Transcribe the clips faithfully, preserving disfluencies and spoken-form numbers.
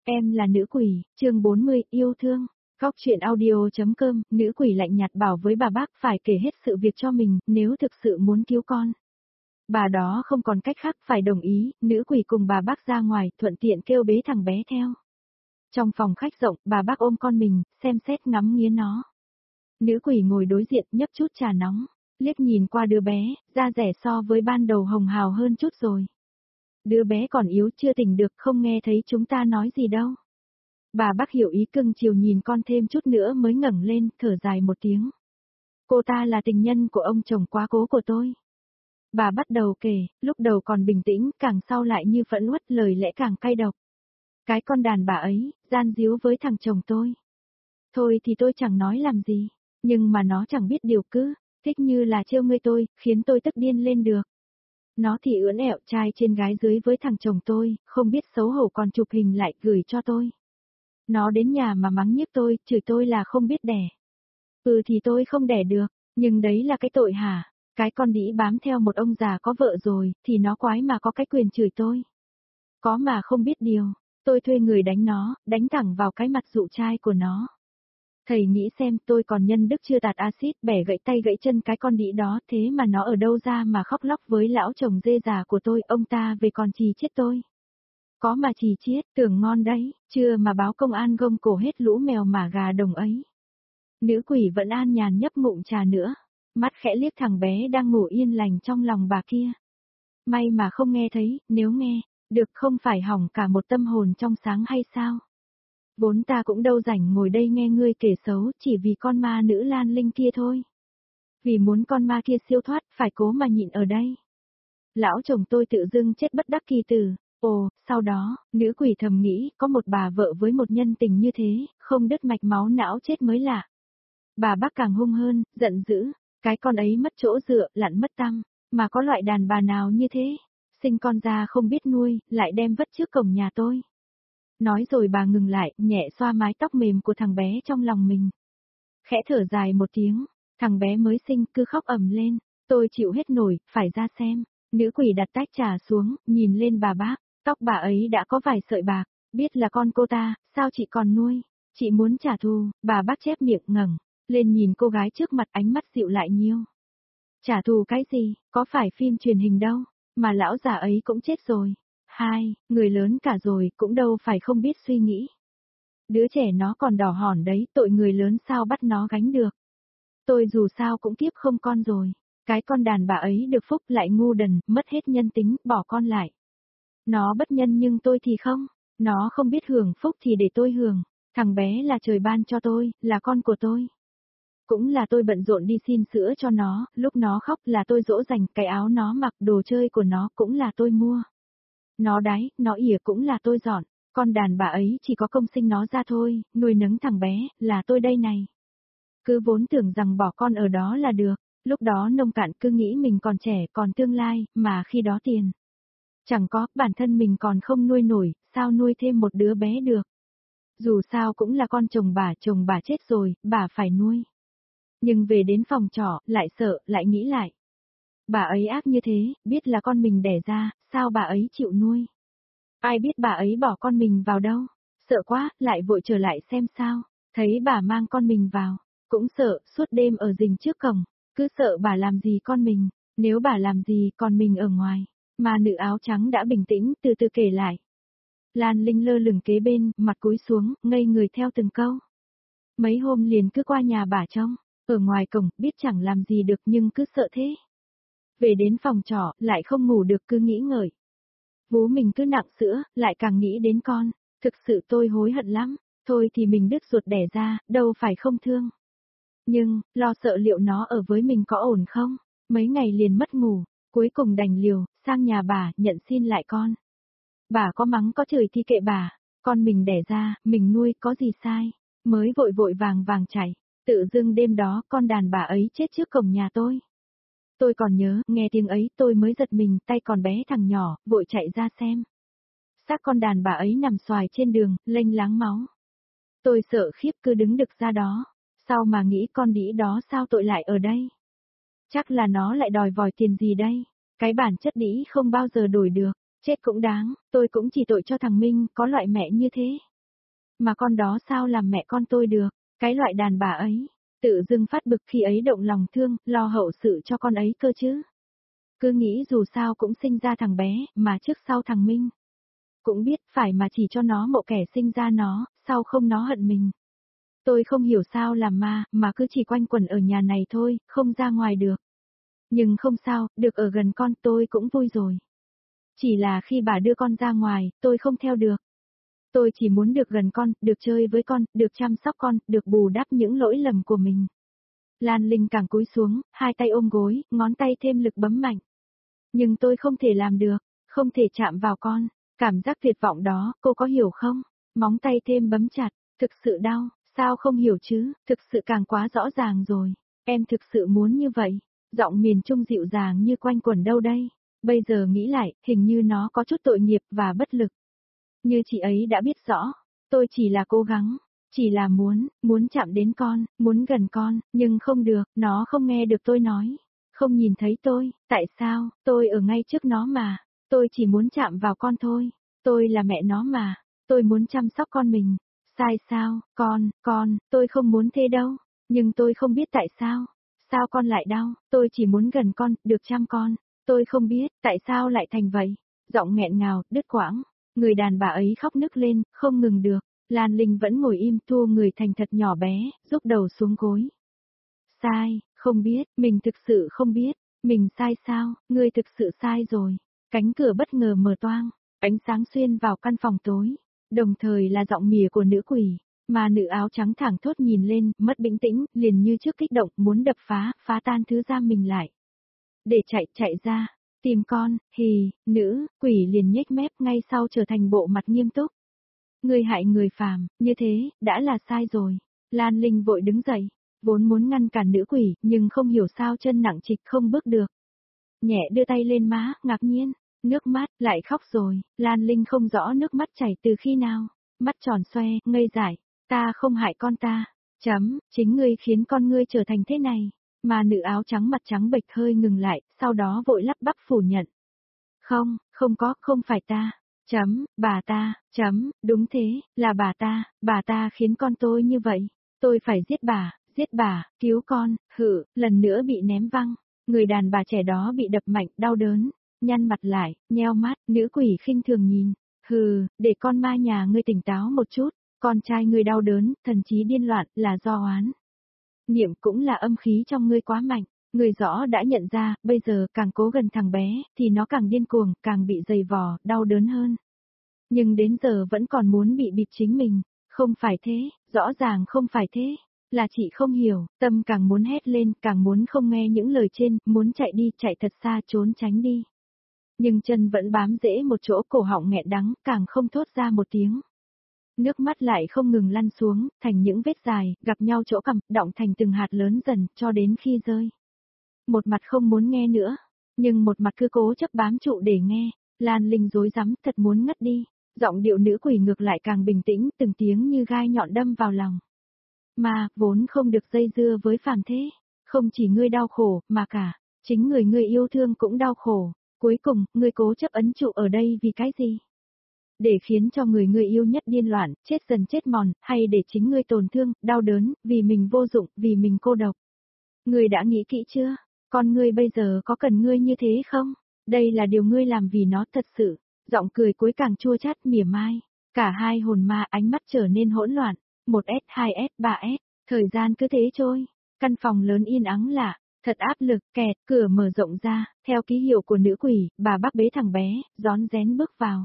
Em là nữ quỷ, chương bốn mươi, yêu thương. Góc truyện audio.com, nữ quỷ lạnh nhạt bảo với bà bác phải kể hết sự việc cho mình, nếu thực sự muốn cứu con. Bà đó không còn cách khác phải đồng ý, nữ quỷ cùng bà bác ra ngoài, thuận tiện kêu bế thằng bé theo. Trong phòng khách rộng, bà bác ôm con mình, xem xét ngắm nghía nó. Nữ quỷ ngồi đối diện nhấp chút trà nóng, liếc nhìn qua đứa bé, da rẻ so với ban đầu hồng hào hơn chút rồi. Đứa bé còn yếu chưa tỉnh được, không nghe thấy chúng ta nói gì đâu. Bà bác hiểu ý, cưng chiều nhìn con thêm chút nữa mới ngẩng lên, thở dài một tiếng. Cô ta là tình nhân của ông chồng quá cố của tôi. Bà bắt đầu kể, lúc đầu còn bình tĩnh, càng sau lại như phẫn uất, lời lẽ càng cay độc. Cái con đàn bà ấy, gian díu với thằng chồng tôi. Thôi thì tôi chẳng nói làm gì, nhưng mà nó chẳng biết điều, cứ thích như là trêu ngươi tôi, khiến tôi tức điên lên được. Nó thì ưỡn ẹo trai trên gái dưới với thằng chồng tôi, không biết xấu hổ còn chụp hình lại gửi cho tôi. Nó đến nhà mà mắng nhiếc tôi, chửi tôi là không biết đẻ. Ừ thì tôi không đẻ được, nhưng đấy là cái tội hả? Cái con đĩ bám theo một ông già có vợ rồi, thì nó quái mà có cái quyền chửi tôi. Có mà không biết điều, tôi thuê người đánh nó, đánh thẳng vào cái mặt dụ trai của nó. Thầy nghĩ xem, tôi còn nhân đức chưa tạt axit, bẻ gãy tay gãy chân cái con đĩ đó, thế mà nó ở đâu ra mà khóc lóc với lão chồng dê già của tôi, ông ta về còn chì chết tôi. Có mà chì chết, tưởng ngon đấy, chưa mà báo công an gông cổ hết lũ mèo mả gà đồng ấy. Nữ quỷ vẫn an nhàn nhấp ngụm trà nữa, mắt khẽ liếc thằng bé đang ngủ yên lành trong lòng bà kia. May mà không nghe thấy, nếu nghe, được không phải hỏng cả một tâm hồn trong sáng hay sao? Vốn ta cũng đâu rảnh ngồi đây nghe ngươi kể xấu, chỉ vì con ma nữ Lan Linh kia thôi. Vì muốn con ma kia siêu thoát, phải cố mà nhịn ở đây. Lão chồng tôi tự dưng chết bất đắc kỳ tử. Ồ, sau đó, nữ quỷ thầm nghĩ, có một bà vợ với một nhân tình như thế, không đứt mạch máu não chết mới lạ. Bà bác càng hung hơn, giận dữ, cái con ấy mất chỗ dựa, lặn mất tăm, mà có loại đàn bà nào như thế, sinh con ra không biết nuôi, lại đem vất trước cổng nhà tôi. Nói rồi bà ngừng lại, nhẹ xoa mái tóc mềm của thằng bé trong lòng mình. Khẽ thở dài một tiếng, thằng bé mới sinh cứ khóc ầm lên, tôi chịu hết nổi, phải ra xem. Nữ quỷ đặt tách trà xuống, nhìn lên bà bác, tóc bà ấy đã có vài sợi bạc, biết là con cô ta, sao chị còn nuôi, chị muốn trả thù, bà bác chép miệng ngẩng lên nhìn cô gái trước mặt, ánh mắt dịu lại nhiêu. Trả thù cái gì, có phải phim truyền hình đâu, mà lão già ấy cũng chết rồi. Hai, người lớn cả rồi, cũng đâu phải không biết suy nghĩ. Đứa trẻ nó còn đỏ hòn đấy, tội người lớn sao bắt nó gánh được. Tôi dù sao cũng kiếp không con rồi. Cái con đàn bà ấy được phúc lại ngu đần, mất hết nhân tính, bỏ con lại. Nó bất nhân nhưng tôi thì không, nó không biết hưởng phúc thì để tôi hưởng. Thằng bé là trời ban cho tôi, là con của tôi. Cũng là tôi bận rộn đi xin sữa cho nó, lúc nó khóc là tôi dỗ dành, cái áo nó mặc, đồ chơi của nó cũng là tôi mua. Nó đái, nó ỉa cũng là tôi dọn, con đàn bà ấy chỉ có công sinh nó ra thôi, nuôi nấng thằng bé, là tôi đây này. Cứ vốn tưởng rằng bỏ con ở đó là được, lúc đó nông cạn cứ nghĩ mình còn trẻ, còn tương lai, mà khi đó tiền. Chẳng có, bản thân mình còn không nuôi nổi, sao nuôi thêm một đứa bé được. Dù sao cũng là con chồng bà, chồng bà chết rồi, bà phải nuôi. Nhưng về đến phòng trọ, lại sợ, lại nghĩ lại. Bà ấy ác như thế, biết là con mình đẻ ra, sao bà ấy chịu nuôi? Ai biết bà ấy bỏ con mình vào đâu? Sợ quá, lại vội trở lại xem sao. Thấy bà mang con mình vào, cũng sợ, suốt đêm ở rình trước cổng, cứ sợ bà làm gì con mình, nếu bà làm gì con mình ở ngoài. Mà nữ áo trắng đã bình tĩnh, từ từ kể lại. Lan Linh lơ lửng kế bên, mặt cúi xuống, ngây người theo từng câu. Mấy hôm liền cứ qua nhà bà trông, ở ngoài cổng, biết chẳng làm gì được nhưng cứ sợ thế. Về đến phòng trọ, lại không ngủ được, cứ nghĩ ngợi. Vú mình cứ nặng sữa, lại càng nghĩ đến con. Thực sự tôi hối hận lắm, thôi thì mình đứt ruột đẻ ra, đâu phải không thương. Nhưng, lo sợ liệu nó ở với mình có ổn không? Mấy ngày liền mất ngủ, cuối cùng đành liều, sang nhà bà, nhận xin lại con. Bà có mắng có chửi thì kệ bà, con mình đẻ ra, mình nuôi có gì sai, mới vội vội vàng vàng chạy, tự dưng đêm đó con đàn bà ấy chết trước cổng nhà tôi. Tôi còn nhớ, nghe tiếng ấy tôi mới giật mình, tay còn bé thằng nhỏ, vội chạy ra xem. Xác con đàn bà ấy nằm xoài trên đường, lênh láng máu. Tôi sợ khiếp cứ đứng đực ra đó, sao mà nghĩ con đĩ đó sao tội lại ở đây? Chắc là nó lại đòi vòi tiền gì đây? Cái bản chất đĩ không bao giờ đổi được, chết cũng đáng, tôi cũng chỉ tội cho thằng Minh, có loại mẹ như thế. mà con đó sao làm mẹ con tôi được, cái loại đàn bà ấy, tự dưng phát bực khi ấy động lòng thương, lo hậu sự cho con ấy cơ chứ. Cứ nghĩ dù sao cũng sinh ra thằng bé, mà trước sau thằng Minh. Cũng biết phải mà chỉ cho nó mộ kẻ sinh ra nó, sao không nó hận mình. Tôi không hiểu sao làm ma, mà cứ chỉ quanh quẩn ở nhà này thôi, không ra ngoài được. Nhưng không sao, được ở gần con tôi cũng vui rồi. Chỉ là khi bà đưa con ra ngoài, tôi không theo được. Tôi chỉ muốn được gần con, được chơi với con, được chăm sóc con, được bù đắp những lỗi lầm của mình. Lan Linh càng cúi xuống, hai tay ôm gối, ngón tay thêm lực bấm mạnh. Nhưng tôi không thể làm được, không thể chạm vào con. Cảm giác tuyệt vọng đó, cô có hiểu không? Móng tay thêm bấm chặt, thực sự đau, sao không hiểu chứ, thực sự càng quá rõ ràng rồi. Em thực sự muốn như vậy. Giọng miền Trung dịu dàng như quanh quẩn đâu đây. Bây giờ nghĩ lại, hình như nó có chút tội nghiệp và bất lực. Như chị ấy đã biết rõ, tôi chỉ là cố gắng, chỉ là muốn, muốn chạm đến con, muốn gần con, nhưng không được, nó không nghe được tôi nói, không nhìn thấy tôi, tại sao, tôi ở ngay trước nó mà, tôi chỉ muốn chạm vào con thôi, tôi là mẹ nó mà, tôi muốn chăm sóc con mình, sai sao, con, con, tôi không muốn thế đâu, nhưng tôi không biết tại sao, sao con lại đau, tôi chỉ muốn gần con, được chăm con, tôi không biết, tại sao lại thành vậy, giọng nghẹn ngào, đứt quãng. Người đàn bà ấy khóc nức lên, không ngừng được. Lan Linh vẫn ngồi im thua người thành thật nhỏ bé, rúc đầu xuống gối. Sai, không biết, mình thực sự không biết, mình sai sao, ngươi thực sự sai rồi. Cánh cửa bất ngờ mở toang, ánh sáng xuyên vào căn phòng tối, đồng thời là giọng mỉa của nữ quỷ, mà nữ áo trắng thẳng thốt nhìn lên, mất bình tĩnh, liền như trước kích động, muốn đập phá, phá tan thứ giam mình lại. Để chạy, chạy ra. Tìm con, hì, nữ, quỷ liền nhếch mép ngay sau trở thành bộ mặt nghiêm túc. Người hại người phàm, như thế, đã là sai rồi. Lan Linh vội đứng dậy, vốn muốn ngăn cản nữ quỷ, nhưng không hiểu sao chân nặng trịch không bước được. Nhẹ đưa tay lên má, ngạc nhiên, nước mắt, lại khóc rồi, Lan Linh không rõ nước mắt chảy từ khi nào, mắt tròn xoe, ngây dại, ta không hại con ta, chấm, chính ngươi khiến con ngươi trở thành thế này. Mà nữ áo trắng mặt trắng bệch hơi ngừng lại, sau đó vội lắp bắp phủ nhận. Không, không có, không phải ta. Chấm, bà ta, chấm, đúng thế, là bà ta, bà ta khiến con tôi như vậy. Tôi phải giết bà, giết bà, cứu con, hự, lần nữa bị ném văng. Người đàn bà trẻ đó bị đập mạnh, đau đớn, nhăn mặt lại, nheo mắt, nữ quỷ khinh thường nhìn. Hừ, để con ma nhà ngươi tỉnh táo một chút, con trai ngươi đau đớn, thần trí điên loạn, là do oán. Niệm cũng là âm khí trong ngươi quá mạnh, ngươi rõ đã nhận ra, bây giờ càng cố gần thằng bé, thì nó càng điên cuồng, càng bị dày vò, đau đớn hơn. Nhưng đến giờ vẫn còn muốn bị bịp chính mình, không phải thế, rõ ràng không phải thế, là chị không hiểu, tâm càng muốn hét lên, càng muốn không nghe những lời trên, muốn chạy đi, chạy thật xa trốn tránh đi. Nhưng chân vẫn bám rễ một chỗ, cổ họng nghẹn đắng, càng không thốt ra một tiếng. Nước mắt lại không ngừng lăn xuống, thành những vết dài, gặp nhau chỗ cằm, đọng thành từng hạt lớn dần, cho đến khi rơi. Một mặt không muốn nghe nữa, nhưng một mặt cứ cố chấp bám trụ để nghe, Lan Linh rối rắm, thật muốn ngất đi, giọng điệu nữ quỷ ngược lại càng bình tĩnh, từng tiếng như gai nhọn đâm vào lòng. Mà, vốn không được dây dưa với phàm thế, không chỉ ngươi đau khổ, mà cả, chính người ngươi yêu thương cũng đau khổ, cuối cùng, ngươi cố chấp ấn trụ ở đây vì cái gì? Để khiến cho người ngươi yêu nhất điên loạn, chết dần chết mòn, hay để chính ngươi tổn thương, đau đớn, vì mình vô dụng, vì mình cô độc. Ngươi đã nghĩ kỹ chưa? Con ngươi bây giờ có cần ngươi như thế không? Đây là điều ngươi làm vì nó thật sự. Giọng cười cuối càng chua chát mỉa mai. Cả hai hồn ma ánh mắt trở nên hỗn loạn. một S, hai S, ba S. Thời gian cứ thế trôi. Căn phòng lớn yên ắng lạ. Thật áp lực, kẹt, cửa mở rộng ra. Theo ký hiệu của nữ quỷ, bà bác bế thằng bé, rón rén bước vào.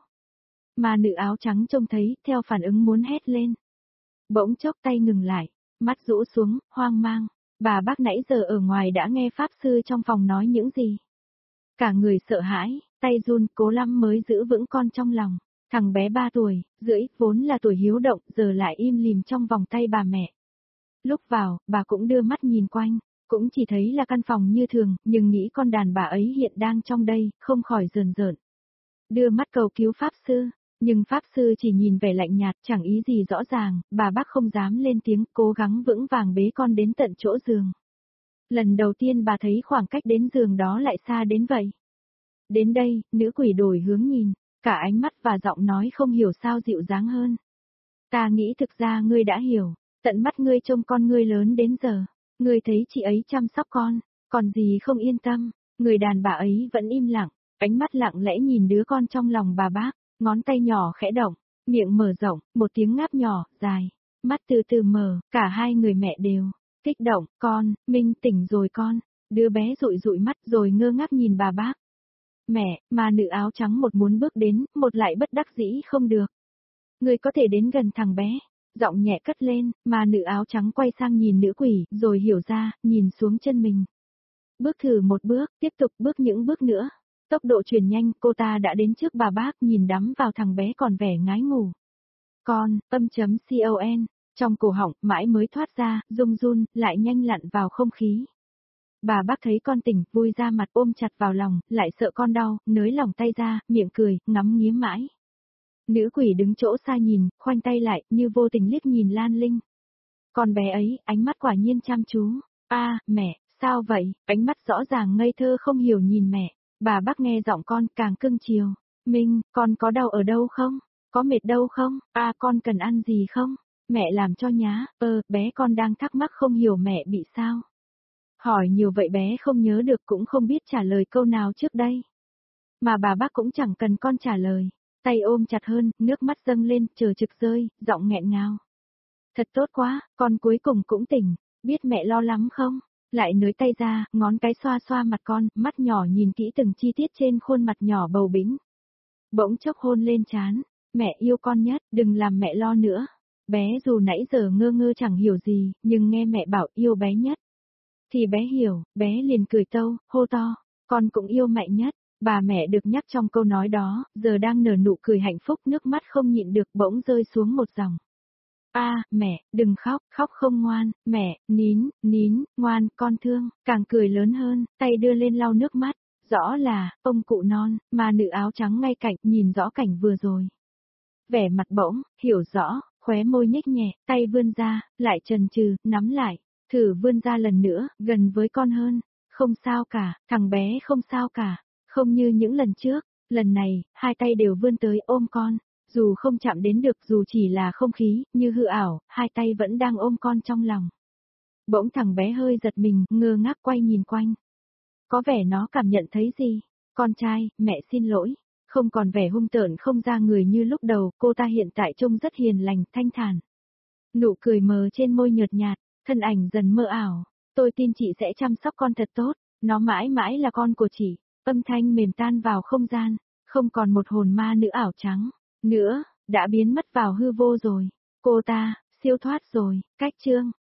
Mà nữ áo trắng trông thấy, theo phản ứng muốn hét lên. Bỗng chốc tay ngừng lại, mắt rũ xuống, hoang mang. Bà bác nãy giờ ở ngoài đã nghe pháp sư trong phòng nói những gì. Cả người sợ hãi, tay run, cố lắm mới giữ vững con trong lòng. Thằng bé ba tuổi, rưỡi, vốn là tuổi hiếu động, giờ lại im lìm trong vòng tay bà mẹ. Lúc vào, bà cũng đưa mắt nhìn quanh, cũng chỉ thấy là căn phòng như thường, nhưng nghĩ con đàn bà ấy hiện đang trong đây, không khỏi rờn rợn. Đưa mắt cầu cứu pháp sư. Nhưng Pháp Sư chỉ nhìn vẻ lạnh nhạt, chẳng ý gì rõ ràng, bà bác không dám lên tiếng, cố gắng vững vàng bế con đến tận chỗ giường. Lần đầu tiên bà thấy khoảng cách đến giường đó lại xa đến vậy. Đến đây, nữ quỷ đổi hướng nhìn, cả ánh mắt và giọng nói không hiểu sao dịu dàng hơn. Ta nghĩ thực ra ngươi đã hiểu, tận mắt ngươi trông con ngươi lớn đến giờ, ngươi thấy chị ấy chăm sóc con, còn gì không yên tâm, người đàn bà ấy vẫn im lặng, ánh mắt lặng lẽ nhìn đứa con trong lòng bà bác, ngón tay nhỏ khẽ động, miệng mở rộng, một tiếng ngáp nhỏ, dài, mắt từ từ mở, cả hai người mẹ đều kích động, con, Minh tỉnh rồi con, đứa bé dụi dụi mắt rồi ngơ ngác nhìn bà bác. Mẹ, mà nữ áo trắng một muốn bước đến, một lại bất đắc dĩ không được. Người có thể đến gần thằng bé, giọng nhẹ cất lên, mà nữ áo trắng quay sang nhìn nữ quỷ, rồi hiểu ra, nhìn xuống chân mình. Bước thử một bước, tiếp tục bước những bước nữa. Tốc độ chuyển nhanh, cô ta đã đến trước bà bác, nhìn đắm vào thằng bé còn vẻ ngái ngủ. Con, âm chấm con, trong cổ họng, mãi mới thoát ra, rung run, lại nhanh lặn vào không khí. Bà bác thấy con tỉnh, vui ra mặt ôm chặt vào lòng, lại sợ con đau, nới lòng tay ra, miệng cười, ngắm nghía mãi. Nữ quỷ đứng chỗ xa nhìn, khoanh tay lại, như vô tình liếc nhìn Lan Linh. Con bé ấy, ánh mắt quả nhiên chăm chú. A, à, mẹ, sao vậy? Ánh mắt rõ ràng ngây thơ không hiểu nhìn mẹ. Bà bác nghe giọng con càng cưng chiều. Minh, con có đau ở đâu không? Có mệt đâu không? A, à, con cần ăn gì không? Mẹ làm cho nhá. Ơ, bé con đang thắc mắc không hiểu mẹ bị sao. Hỏi nhiều vậy bé không nhớ được cũng không biết trả lời câu nào trước đây. Mà bà bác cũng chẳng cần con trả lời. Tay ôm chặt hơn, nước mắt dâng lên, chờ trực rơi, giọng nghẹn ngào. Thật tốt quá, con cuối cùng cũng tỉnh, biết mẹ lo lắm không? Lại nới tay ra, ngón cái xoa xoa mặt con, mắt nhỏ nhìn kỹ từng chi tiết trên khuôn mặt nhỏ bầu bĩnh. Bỗng chốc hôn lên trán, mẹ yêu con nhất, đừng làm mẹ lo nữa. Bé dù nãy giờ ngơ ngơ chẳng hiểu gì, nhưng nghe mẹ bảo yêu bé nhất. Thì bé hiểu, bé liền cười tâu, hô to, con cũng yêu mẹ nhất. Bà mẹ được nhắc trong câu nói đó, giờ đang nở nụ cười hạnh phúc, nước mắt không nhịn được bỗng rơi xuống một dòng. A, à, mẹ, đừng khóc, khóc không ngoan, mẹ, nín, nín, ngoan, con thương, càng cười lớn hơn, tay đưa lên lau nước mắt, rõ là, ông cụ non, mà nữ áo trắng ngay cạnh, nhìn rõ cảnh vừa rồi. Vẻ mặt bỗng, hiểu rõ, khóe môi nhếch nhẹ, tay vươn ra, lại chần chừ, nắm lại, thử vươn ra lần nữa, gần với con hơn, không sao cả, thằng bé không sao cả. Không như những lần trước, lần này, hai tay đều vươn tới ôm con, dù không chạm đến được dù chỉ là không khí, như hư ảo, hai tay vẫn đang ôm con trong lòng. Bỗng thằng bé hơi giật mình, ngơ ngác quay nhìn quanh. Có vẻ nó cảm nhận thấy gì? Con trai, mẹ xin lỗi, không còn vẻ hung tợn không ra người như lúc đầu, cô ta hiện tại trông rất hiền lành, thanh thản. Nụ cười mờ trên môi nhợt nhạt, thân ảnh dần mơ ảo, tôi tin chị sẽ chăm sóc con thật tốt, nó mãi mãi là con của chị. Âm thanh mềm tan vào không gian, không còn một hồn ma nữ ảo trắng, nữa, đã biến mất vào hư vô rồi. Cô ta, siêu thoát rồi, cách chương.